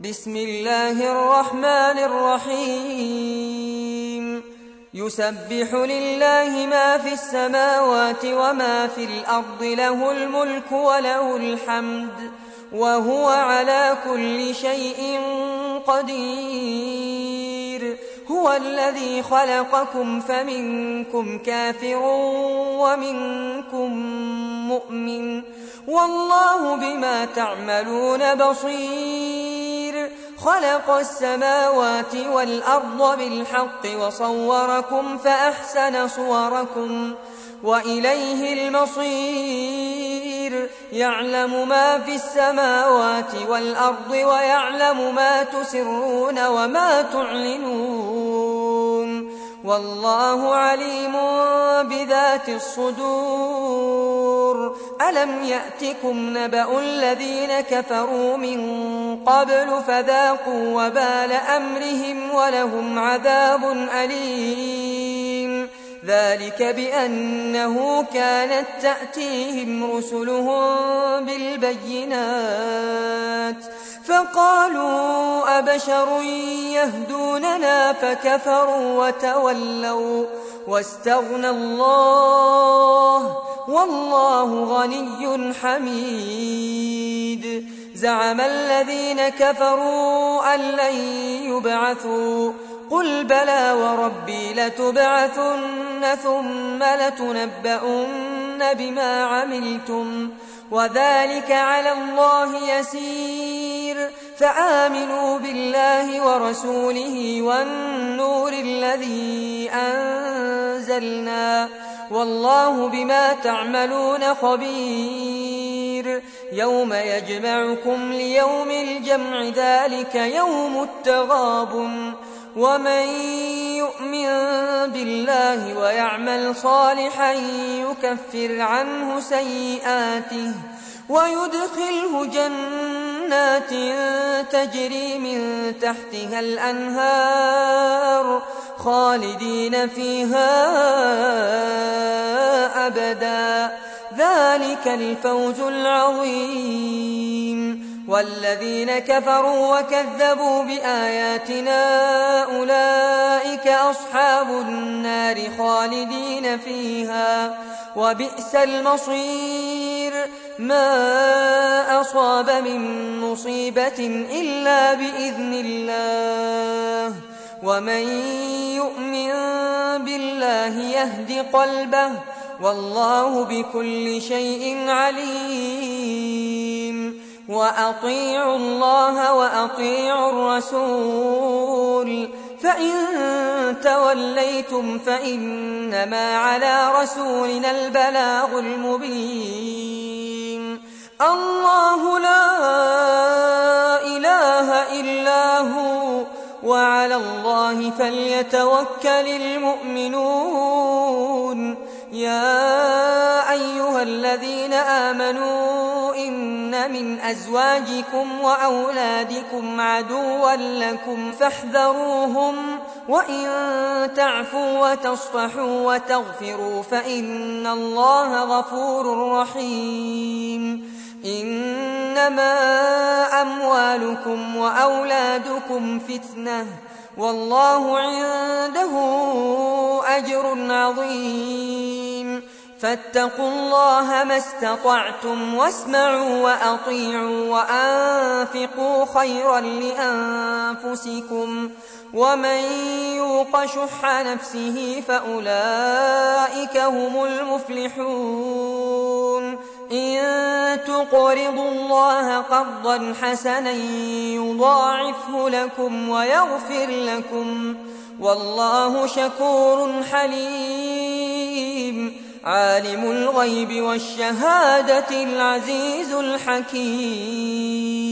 بسم الله الرحمن الرحيم يسبح لله ما في السماوات وما في الأرض له الملك وله الحمد وهو على كل شيء قدير هو الذي خلقكم فمنكم كافر ومنكم مؤمن والله بما تعملون بصير خلق السماوات والأرض بالحق وصوركم فأحسن صوركم وإليه المصير يعلم ما في السماوات والأرض ويعلم ما تسرون وما تعلنون والله عليم بذات الصدور ألم يأتكم نبأ الذين كفروا من قبل فذاقوا وبال أمرهم ولهم عذاب أليم ذلك بأنه كانت تأتيهم رسلهم بالبينات فقالوا أبشر يهدوننا فكفروا وتولوا واستغنى الله والله غني حميد زعم الذين كفروا أن لن يبعثوا قل بلى وربي لتبعثن ثم لتنبؤن بما عملتم وذلك على الله يسير فآمنوا بالله ورسوله والنور الذي أنزلنا والله بما تعملون خبير يوم يجمعكم ليوم الجمع ذلك يوم التغابن ومن يؤمن بالله ويعمل صالحا يكفر عنه سيئاته ويدخله جنات تجري من تحتها الأنهار خالدين فيها أبدا ذلك الفوز العظيم والذين كفروا وكذبوا بآياتنا أولئك أصحاب النار خالدين فيها وبئس المصير ما أصاب من مصيبة إلا بإذن الله ومن يؤمن بالله يهد قلبه والله بكل شيء عليم وأطيعوا الله وأطيعوا الرسول فإن توليتم فإنما على رسولنا البلاغ المبين الله لا إله إلا هو وعلى الله فليتوكل المؤمنون يا أيها الذين آمنوا إن من أزواجكم وأولادكم عدوا لكم فاحذروهم وإن تعفوا وتصفحوا وتغفروا فإن الله غفور رحيم إنما أموالكم وأولادكم فتنة والله عنده أجر عظيم فاتقوا الله ما استطعتم واسمعوا وأطيعوا وأنفقوا خيرا لأنفسكم ومن يوق شح نفسه فأولئك هم المفلحون إن تقرضوا الله قرضا حسنا يضاعفه لكم ويغفر لكم والله شكور حليم عالم الغيب والشهادة العزيز الحكيم